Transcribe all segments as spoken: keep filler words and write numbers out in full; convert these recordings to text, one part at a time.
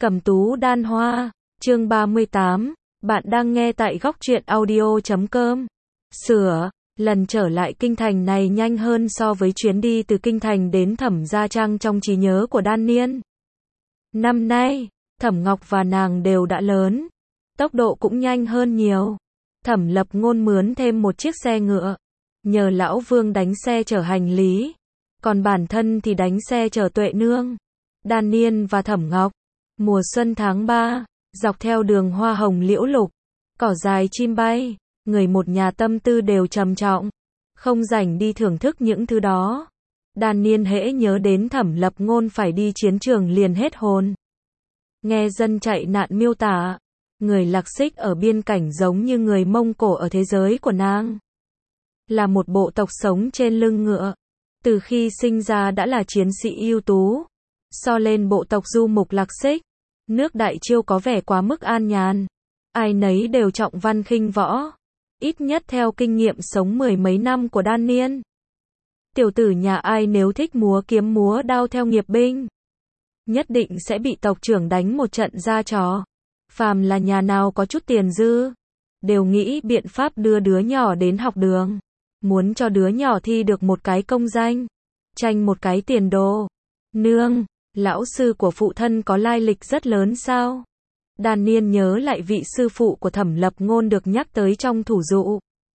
Cẩm tú đan hoa, chương ba mươi tám, bạn đang nghe tại góc truyện audio chấm com. Sửa, lần trở lại kinh thành này nhanh hơn so với chuyến đi từ kinh thành đến Thẩm Gia Trang trong trí nhớ của Đan Niên. Năm nay, Thẩm Ngọc và nàng đều đã lớn, tốc độ cũng nhanh hơn nhiều. Thẩm Lập Ngôn mướn thêm một chiếc xe ngựa, nhờ lão Vương đánh xe chở hành lý, còn bản thân thì đánh xe chở Tuệ Nương, Đan Niên và Thẩm Ngọc. Mùa xuân tháng ba, dọc theo đường hoa hồng liễu lục, cỏ dài chim bay, người một nhà tâm tư đều trầm trọng, không rảnh đi thưởng thức những thứ đó. Đan Niên hễ nhớ đến Thẩm Lập Ngôn phải đi chiến trường liền hết hồn. Nghe dân chạy nạn miêu tả, người Lạc Xích ở biên cảnh giống như người Mông Cổ ở thế giới của nàng. Là một bộ tộc sống trên lưng ngựa, từ khi sinh ra đã là chiến sĩ ưu tú. So lên bộ tộc du mục Lạc Xích, nước Đại Chiêu có vẻ quá mức an nhàn. Ai nấy đều trọng văn khinh võ, ít nhất theo kinh nghiệm sống mười mấy năm của Đan Niên. Tiểu tử nhà ai nếu thích múa kiếm múa đao theo nghiệp binh, nhất định sẽ bị tộc trưởng đánh một trận ra trò. Phàm là nhà nào có chút tiền dư, đều nghĩ biện pháp đưa đứa nhỏ đến học đường, muốn cho đứa nhỏ thi được một cái công danh, tranh một cái tiền đồ. Nương, lão sư của phụ thân có lai lịch rất lớn sao? Đan Niên nhớ lại vị sư phụ của Thẩm Lập Ngôn được nhắc tới trong thủ dụ.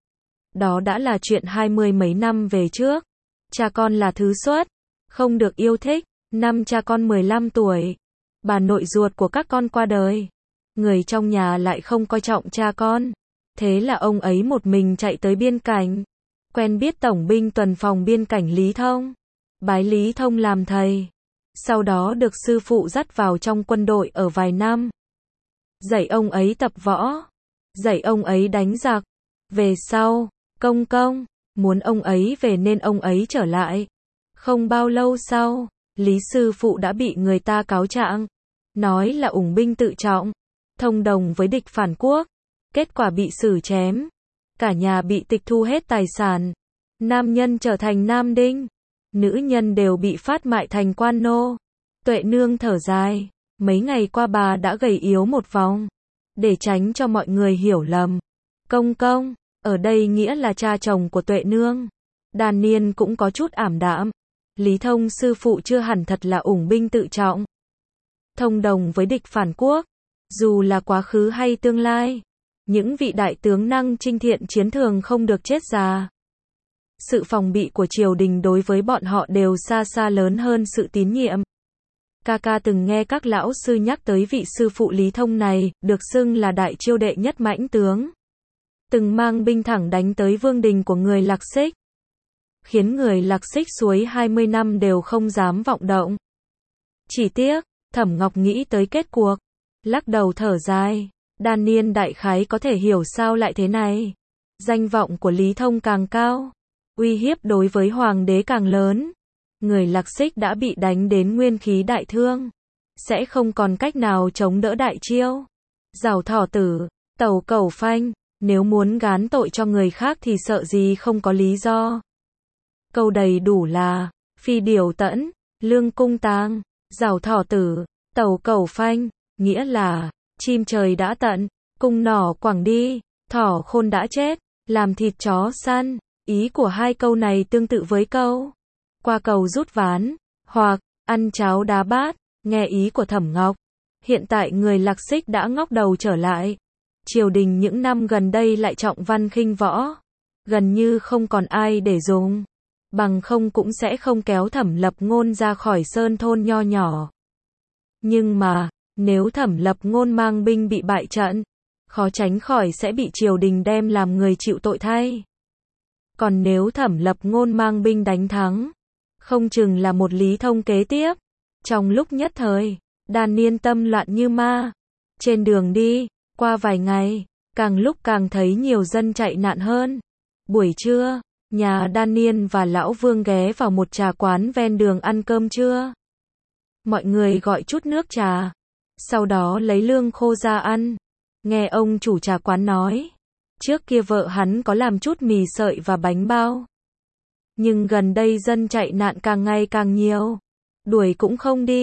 Đó đã là chuyện hai mươi mấy năm về trước. Cha con là thứ xuất, không được yêu thích. Năm cha con mười lăm tuổi, bà nội ruột của các con qua đời. Người trong nhà lại không coi trọng cha con. Thế là ông ấy một mình chạy tới biên cảnh, quen biết tổng binh tuần phòng biên cảnh Lý Thông, bái Lý Thông làm thầy. Sau đó được sư phụ dắt vào trong quân đội ở vài năm. Dạy ông ấy tập võ, dạy ông ấy đánh giặc. Về sau, công công muốn ông ấy về nên ông ấy trở lại. Không bao lâu sau, Lý sư phụ đã bị người ta cáo trạng, nói là ủng binh tự trọng, thông đồng với địch phản quốc. Kết quả bị xử chém, cả nhà bị tịch thu hết tài sản. Nam nhân trở thành nam đinh, nữ nhân đều bị phát mại thành quan nô. Tuệ Nương thở dài, mấy ngày qua bà đã gầy yếu một vòng. Để tránh cho mọi người hiểu lầm, công công, ở đây nghĩa là cha chồng của Tuệ Nương. Đan Niên cũng có chút ảm đạm. Lý Thông sư phụ chưa hẳn thật là ủng binh tự trọng, thông đồng với địch phản quốc. Dù là quá khứ hay tương lai, những vị đại tướng năng chinh thiện chiến thường không được chết già. Sự phòng bị của triều đình đối với bọn họ đều xa xa lớn hơn sự tín nhiệm. Ca từng nghe các lão sư nhắc tới vị sư phụ Lý Thông này, được xưng là Đại Chiêu đệ nhất mãnh tướng. Từng mang binh thẳng đánh tới vương đình của người Lạc Xích, khiến người Lạc Xích suối hai mươi năm đều không dám vọng động. Chỉ tiếc, Thẩm Ngọc nghĩ tới kết cuộc, lắc đầu thở dài. Đan Niên đại khái có thể hiểu sao lại thế này. Danh vọng của Lý Thông càng cao, uy hiếp đối với hoàng đế càng lớn. Người Lạc Xích đã bị đánh đến nguyên khí đại thương, sẽ không còn cách nào chống đỡ Đại Chiêu. Giảo thỏ tử, tàu cẩu phanh, nếu muốn gán tội cho người khác thì sợ gì không có lý do. Câu đầy đủ là, phi điều tẫn, lương cung tang. Giảo thỏ tử, tàu cẩu phanh, nghĩa là, chim trời đã tận, cung nỏ quẳng đi, thỏ khôn đã chết, làm thịt chó săn. Ý của hai câu này tương tự với câu qua cầu rút ván, hoặc ăn cháo đá bát. Nghe ý của Thẩm Ngọc, hiện tại người Lạc Xích đã ngóc đầu trở lại. Triều đình những năm gần đây lại trọng văn khinh võ, gần như không còn ai để dùng, bằng không cũng sẽ không kéo Thẩm Lập Ngôn ra khỏi sơn thôn nho nhỏ. Nhưng mà, nếu Thẩm Lập Ngôn mang binh bị bại trận, khó tránh khỏi sẽ bị triều đình đem làm người chịu tội thay. Còn nếu Thẩm Lập Ngôn mang binh đánh thắng, không chừng là một Lý Thông kế tiếp. Trong lúc nhất thời, Đan Niên tâm loạn như ma. Trên đường đi, qua vài ngày, càng lúc càng thấy nhiều dân chạy nạn hơn. Buổi trưa, nhà Đan Niên và lão Vương ghé vào một trà quán ven đường ăn cơm trưa. Mọi người gọi chút nước trà, sau đó lấy lương khô ra ăn. Nghe ông chủ trà quán nói, trước kia vợ hắn có làm chút mì sợi và bánh bao. Nhưng gần đây dân chạy nạn càng ngày càng nhiều, đuổi cũng không đi,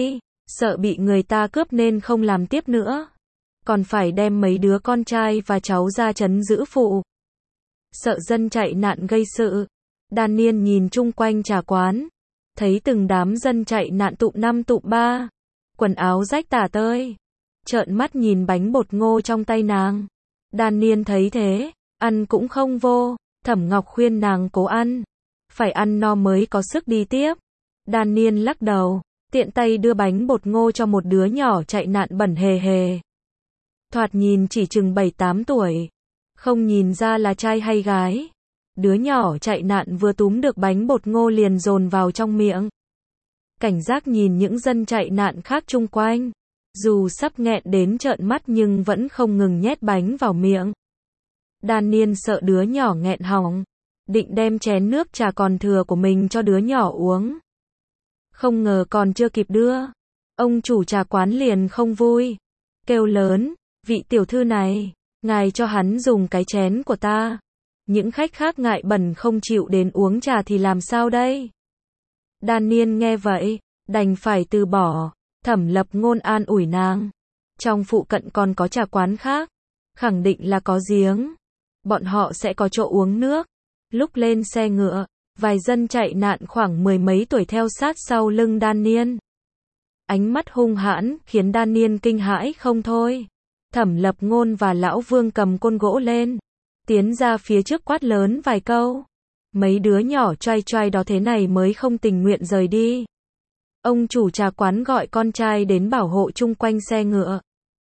sợ bị người ta cướp nên không làm tiếp nữa. Còn phải đem mấy đứa con trai và cháu ra trấn giữ phụ. Sợ dân chạy nạn gây sự. Đan Niên nhìn chung quanh trà quán. Thấy từng đám dân chạy nạn tụm năm tụm ba. Quần áo rách tả tơi. Trợn mắt nhìn bánh bột ngô trong tay nàng. Đan Niên thấy thế, ăn cũng không vô. Thẩm Ngọc khuyên nàng cố ăn. Phải ăn no mới có sức đi tiếp. Đan Niên lắc đầu, tiện tay đưa bánh bột ngô cho một đứa nhỏ chạy nạn bẩn hề hề. Thoạt nhìn chỉ chừng bảy tám tuổi. Không nhìn ra là trai hay gái. Đứa nhỏ chạy nạn vừa túm được bánh bột ngô liền dồn vào trong miệng. Cảnh giác nhìn những dân chạy nạn khác chung quanh. Dù sắp nghẹn đến trợn mắt nhưng vẫn không ngừng nhét bánh vào miệng. Đan Niên sợ đứa nhỏ nghẹn họng. Định đem chén nước trà còn thừa của mình cho đứa nhỏ uống. Không ngờ còn chưa kịp đưa. Ông chủ trà quán liền không vui. Kêu lớn, vị tiểu thư này, ngài cho hắn dùng cái chén của ta. Những khách khác ngại bẩn không chịu đến uống trà thì làm sao đây? Đan Niên nghe vậy, đành phải từ bỏ. Thẩm Lập Ngôn an ủi nàng. Trong phụ cận còn có trà quán khác. Khẳng định là có giếng. Bọn họ sẽ có chỗ uống nước. Lúc lên xe ngựa, vài dân chạy nạn khoảng mười mấy tuổi theo sát sau lưng Đan Niên. Ánh mắt hung hãn, khiến Đan Niên kinh hãi không thôi. Thẩm Lập Ngôn và Lão Vương cầm côn gỗ lên. Tiến ra phía trước quát lớn vài câu. Mấy đứa nhỏ choai choai đó thế này mới không tình nguyện rời đi. Ông chủ trà quán gọi con trai đến bảo hộ chung quanh xe ngựa.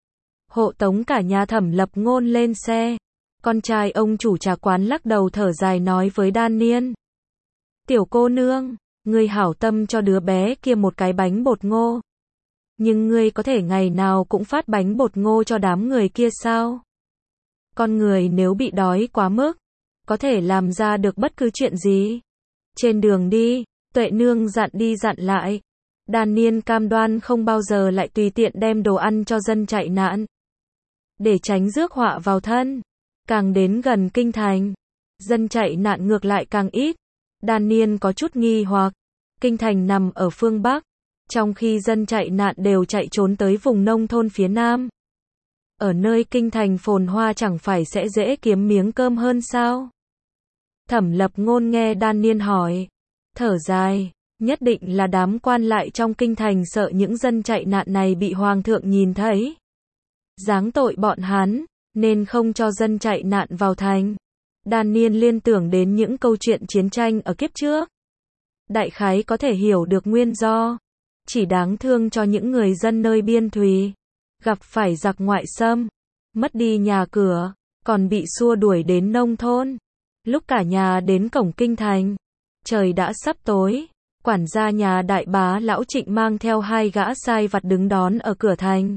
Hộ tống cả nhà Thẩm Lập Ngôn lên xe. Con trai ông chủ trà quán lắc đầu thở dài nói với Đan Niên. Tiểu cô nương, ngươi hảo tâm cho đứa bé kia một cái bánh bột ngô. Nhưng ngươi có thể ngày nào cũng phát bánh bột ngô cho đám người kia sao? Con người nếu bị đói quá mức, có thể làm ra được bất cứ chuyện gì. Trên đường đi, Tuệ Nương dặn đi dặn lại. Đan Niên cam đoan không bao giờ lại tùy tiện đem đồ ăn cho dân chạy nạn. Để tránh rước họa vào thân. Càng đến gần kinh thành, dân chạy nạn ngược lại càng ít. Đan Niên có chút nghi hoặc. Kinh thành nằm ở phương Bắc, trong khi dân chạy nạn đều chạy trốn tới vùng nông thôn phía Nam. Ở nơi kinh thành phồn hoa chẳng phải sẽ dễ kiếm miếng cơm hơn sao? Thẩm Lập Ngôn nghe Đan Niên hỏi, thở dài, nhất định là đám quan lại trong kinh thành sợ những dân chạy nạn này bị hoàng thượng nhìn thấy. Giáng tội bọn hắn, nên không cho dân chạy nạn vào thành. Đan Niên liên tưởng đến những câu chuyện chiến tranh ở kiếp trước. Đại khái có thể hiểu được nguyên do. Chỉ đáng thương cho những người dân nơi biên thùy. Gặp phải giặc ngoại xâm. Mất đi nhà cửa. Còn bị xua đuổi đến nông thôn. Lúc cả nhà đến cổng kinh thành. Trời đã sắp tối. Quản gia nhà đại bá Lão Trịnh mang theo hai gã sai vặt đứng đón ở cửa thành.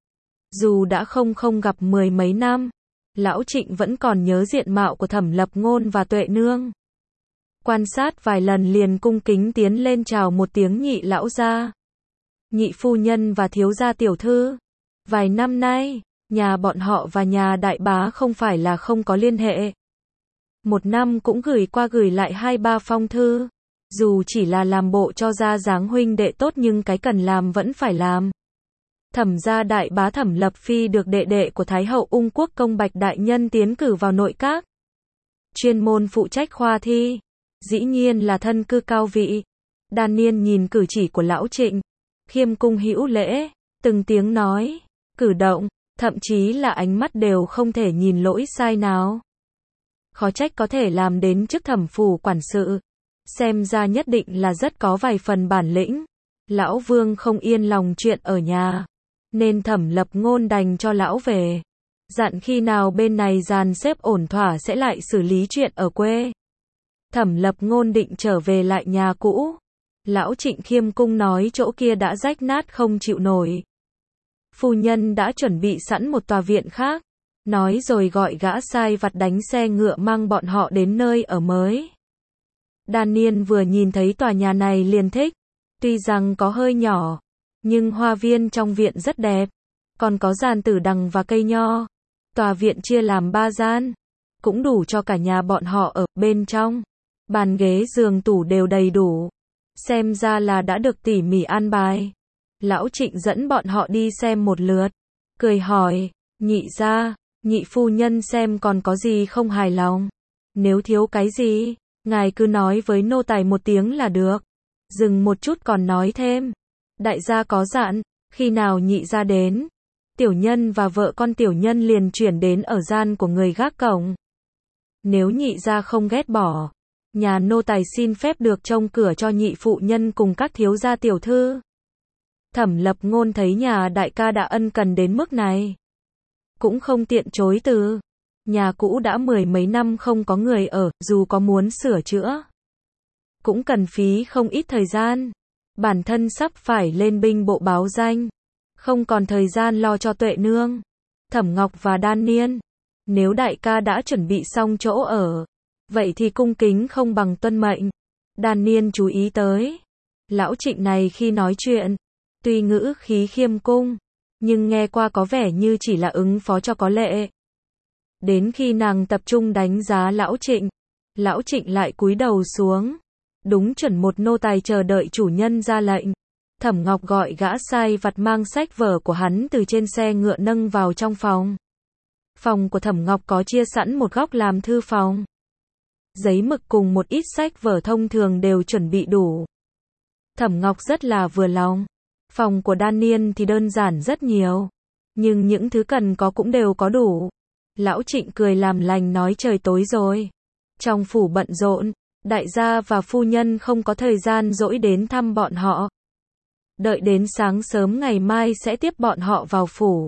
Dù đã không không gặp mười mấy năm, Lão Trịnh vẫn còn nhớ diện mạo của Thẩm Lập Ngôn và Tuệ Nương. Quan sát vài lần liền cung kính tiến lên chào một tiếng nhị lão gia. Nhị phu nhân và thiếu gia tiểu thư. Vài năm nay, nhà bọn họ và nhà đại bá không phải là không có liên hệ. Một năm cũng gửi qua gửi lại hai ba phong thư. Dù chỉ là làm bộ cho ra dáng huynh đệ tốt nhưng cái cần làm vẫn phải làm. Thẩm gia đại bá Thẩm Lập Phi được đệ đệ của Thái hậu Ung Quốc Công Bạch đại nhân tiến cử vào nội các. Chuyên môn phụ trách khoa thi. Dĩ nhiên là thân cư cao vị. Đan Niên nhìn cử chỉ của Lão Trịnh. Khiêm cung hữu lễ. Từng tiếng nói. Cử động. Thậm chí là ánh mắt đều không thể nhìn lỗi sai nào. Khó trách có thể làm đến chức thẩm phủ quản sự. Xem ra nhất định là rất có vài phần bản lĩnh. Lão Vương không yên lòng chuyện ở nhà. Nên Thẩm Lập Ngôn đành cho lão về. Dặn khi nào bên này dàn xếp ổn thỏa sẽ lại xử lý chuyện ở quê. Thẩm Lập Ngôn định trở về lại nhà cũ. Lão Trịnh khiêm cung nói chỗ kia đã rách nát không chịu nổi. Phu nhân đã chuẩn bị sẵn một tòa viện khác. Nói rồi gọi gã sai vặt đánh xe ngựa mang bọn họ đến nơi ở mới. Đan Niên vừa nhìn thấy tòa nhà này liền thích. Tuy rằng có hơi nhỏ, nhưng hoa viên trong viện rất đẹp. Còn có giàn tử đằng và cây nho. Tòa viện chia làm ba gian. Cũng đủ cho cả nhà bọn họ ở bên trong. Bàn ghế giường tủ đều đầy đủ. Xem ra là đã được tỉ mỉ an bài. Lão Trịnh dẫn bọn họ đi xem một lượt, cười hỏi, nhị gia, nhị phu nhân xem còn có gì không hài lòng. Nếu thiếu cái gì, ngài cứ nói với nô tài một tiếng là được. Dừng một chút còn nói thêm, đại gia có dặn, khi nào nhị gia đến, tiểu nhân và vợ con tiểu nhân liền chuyển đến ở gian của người gác cổng. Nếu nhị gia không ghét bỏ, nhà nô tài xin phép được trông cửa cho nhị phụ nhân cùng các thiếu gia tiểu thư. Thẩm Lập Ngôn thấy nhà đại ca đã ân cần đến mức này, cũng không tiện chối từ. Nhà cũ đã mười mấy năm không có người ở, dù có muốn sửa chữa, cũng cần phí không ít thời gian. Bản thân sắp phải lên binh bộ báo danh, không còn thời gian lo cho Tuệ Nương, Thẩm Ngọc và Đan Niên. Nếu đại ca đã chuẩn bị xong chỗ ở, vậy thì cung kính không bằng tuân mệnh. Đan Niên chú ý tới, lão Trịnh này khi nói chuyện, tuy ngữ khí khiêm cung, nhưng nghe qua có vẻ như chỉ là ứng phó cho có lệ. Đến khi nàng tập trung đánh giá lão Trịnh, lão Trịnh lại cúi đầu xuống, đúng chuẩn một nô tài chờ đợi chủ nhân ra lệnh. Thẩm Ngọc gọi gã sai vặt mang sách vở của hắn từ trên xe ngựa nâng vào trong phòng. Phòng của Thẩm Ngọc có chia sẵn một góc làm thư phòng. Giấy mực cùng một ít sách vở thông thường đều chuẩn bị đủ. Thẩm Ngọc rất là vừa lòng. Phòng của Đan Niên thì đơn giản rất nhiều, nhưng những thứ cần có cũng đều có đủ. Lão Trịnh cười làm lành nói trời tối rồi, trong phủ bận rộn, đại gia và phu nhân không có thời gian rỗi đến thăm bọn họ. Đợi đến sáng sớm ngày mai sẽ tiếp bọn họ vào phủ.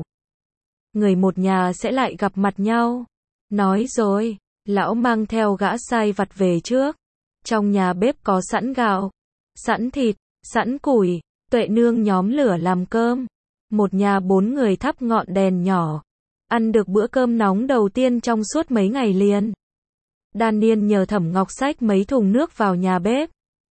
Người một nhà sẽ lại gặp mặt nhau. Nói rồi, lão mang theo gã sai vặt về trước. Trong nhà bếp có sẵn gạo, sẵn thịt, sẵn củi. Tuệ Nương nhóm lửa làm cơm. Một nhà bốn người thắp ngọn đèn nhỏ, ăn được bữa cơm nóng đầu tiên trong suốt mấy ngày liền. Đan Niên nhờ Thẩm Ngọc xách mấy thùng nước vào nhà bếp.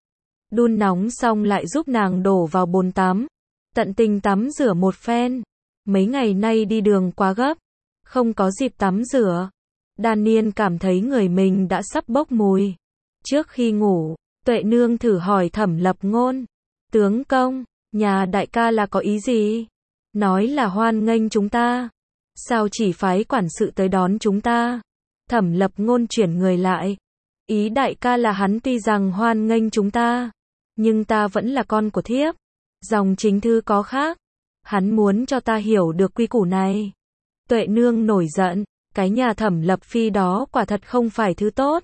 Đun nóng xong lại giúp nàng đổ vào bồn tắm. Tận tình tắm rửa một phen. Mấy ngày nay đi đường quá gấp, không có dịp tắm rửa. Đan Niên cảm thấy người mình đã sắp bốc mùi. Trước khi ngủ, Tuệ Nương thử hỏi Thẩm Lập Ngôn, tướng công, nhà đại ca là có ý gì? Nói là hoan nghênh chúng ta, sao chỉ phái quản sự tới đón chúng ta? Thẩm Lập Ngôn chuyển người lại, ý đại ca là hắn tuy rằng hoan nghênh chúng ta, nhưng ta vẫn là con của thiếp, dòng chính thư có khác, hắn muốn cho ta hiểu được quy củ này. Tuệ Nương nổi giận, cái nhà Thẩm Lập Phi đó quả thật không phải thứ tốt.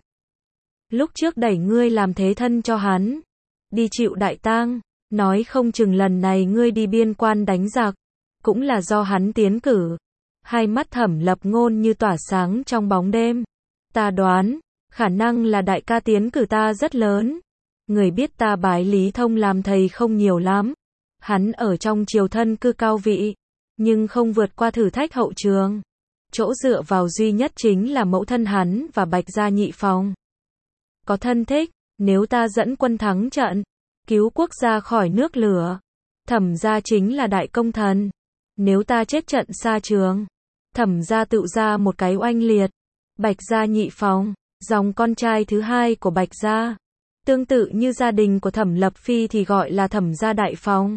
Lúc trước đẩy ngươi làm thế thân cho hắn, đi chịu đại tang, nói không chừng lần này ngươi đi biên quan đánh giặc, cũng là do hắn tiến cử. Hai mắt Thẩm Lập Ngôn như tỏa sáng trong bóng đêm. Ta đoán, khả năng là đại ca tiến cử ta rất lớn. Người biết ta bái Lý Thông làm thầy không nhiều lắm. Hắn ở trong triều thân cư cao vị, nhưng không vượt qua thử thách hậu trường. Chỗ dựa vào duy nhất chính là mẫu thân hắn và Bạch gia nhị phòng. Có thân thích, nếu ta dẫn quân thắng trận, cứu quốc gia khỏi nước lửa, Thẩm gia chính là đại công thần. Nếu ta chết trận xa trường, Thẩm gia tự ra một cái oanh liệt. Bạch gia nhị phòng, dòng con trai thứ hai của Bạch gia. Tương tự như gia đình của Thẩm Lập Phi thì gọi là Thẩm gia đại phòng.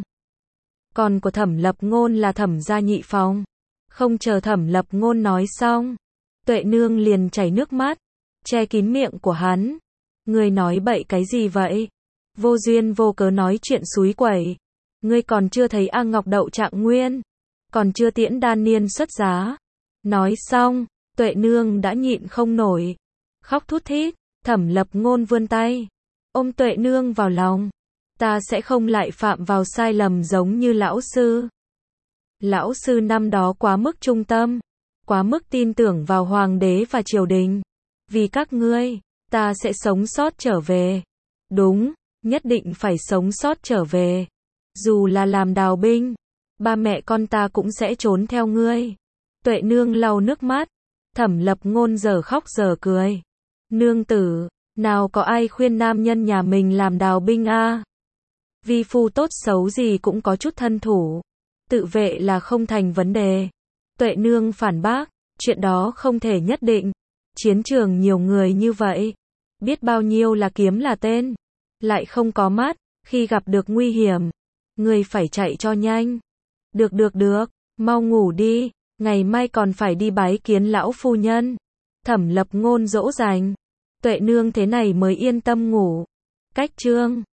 Còn của Thẩm Lập Ngôn là Thẩm gia nhị phòng. Không chờ Thẩm Lập Ngôn nói xong, Tuệ Nương liền chảy nước mắt, che kín miệng của hắn. Ngươi nói bậy cái gì vậy? Vô duyên vô cớ nói chuyện xúi quẩy. Ngươi còn chưa thấy A Ngọc đậu trạng nguyên, còn chưa tiễn Đan Niên xuất giá. Nói xong, Tuệ Nương đã nhịn không nổi, khóc thút thít. Thẩm Lập Ngôn vươn tay, ôm Tuệ Nương vào lòng. Ta sẽ không lại phạm vào sai lầm giống như lão sư. Lão sư năm đó quá mức trung tâm, quá mức tin tưởng vào hoàng đế và triều đình. Vì các ngươi, ta sẽ sống sót trở về. Đúng, nhất định phải sống sót trở về. Dù là làm đào binh, ba mẹ con ta cũng sẽ trốn theo ngươi. Tuệ Nương lau nước mắt. Thẩm Lập Ngôn giờ khóc giờ cười. Nương tử, nào có ai khuyên nam nhân nhà mình làm đào binh a? À? Vi phu tốt xấu gì cũng có chút thân thủ, tự vệ là không thành vấn đề. Tuệ Nương phản bác, chuyện đó không thể nhất định. Chiến trường nhiều người như vậy, biết bao nhiêu là kiếm là tên, lại không có mắt, khi gặp được nguy hiểm, Người phải chạy cho nhanh. Được được được, mau ngủ đi, ngày mai còn phải đi bái kiến lão phu nhân. Thẩm Lập Ngôn dỗ dành. Tuệ nương thế này mới yên tâm ngủ. Cách chương